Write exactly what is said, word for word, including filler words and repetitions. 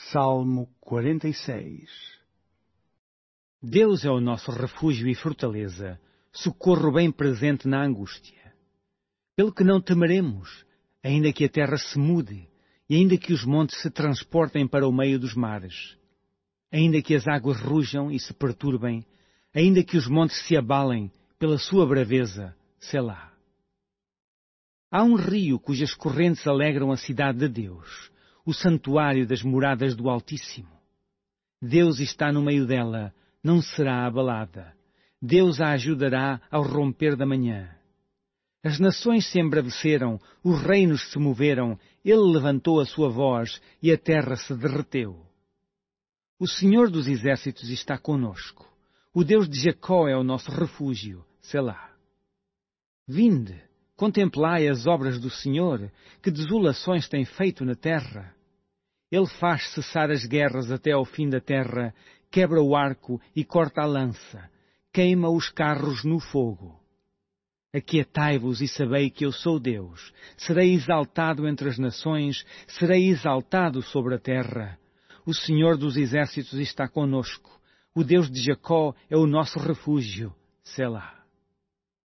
Salmo quarenta e seis. Deus é o nosso refúgio e fortaleza, socorro bem presente na angústia. Pelo que não temeremos, ainda que a terra se mude, e ainda que os montes se transportem para o meio dos mares, ainda que as águas rujam e se perturbem, ainda que os montes se abalem pela sua braveza, Selá. Há um rio cujas correntes alegram a cidade de Deus, o santuário das moradas do Altíssimo. Deus está no meio dela, não será abalada. Deus a ajudará ao romper da manhã. As nações se embraveceram, os reinos se moveram, ele levantou a sua voz e a terra se derreteu. O Senhor dos exércitos está conosco. O Deus de Jacó é o nosso refúgio, Selá. Vinde, contemplai as obras do Senhor, que desolações tem feito na terra. Ele faz cessar as guerras até ao fim da terra, quebra o arco e corta a lança, queima os carros no fogo. Aquietai-vos e sabei que eu sou Deus. Serei exaltado entre as nações, serei exaltado sobre a terra. O Senhor dos exércitos está conosco. O Deus de Jacó é o nosso refúgio, Selá.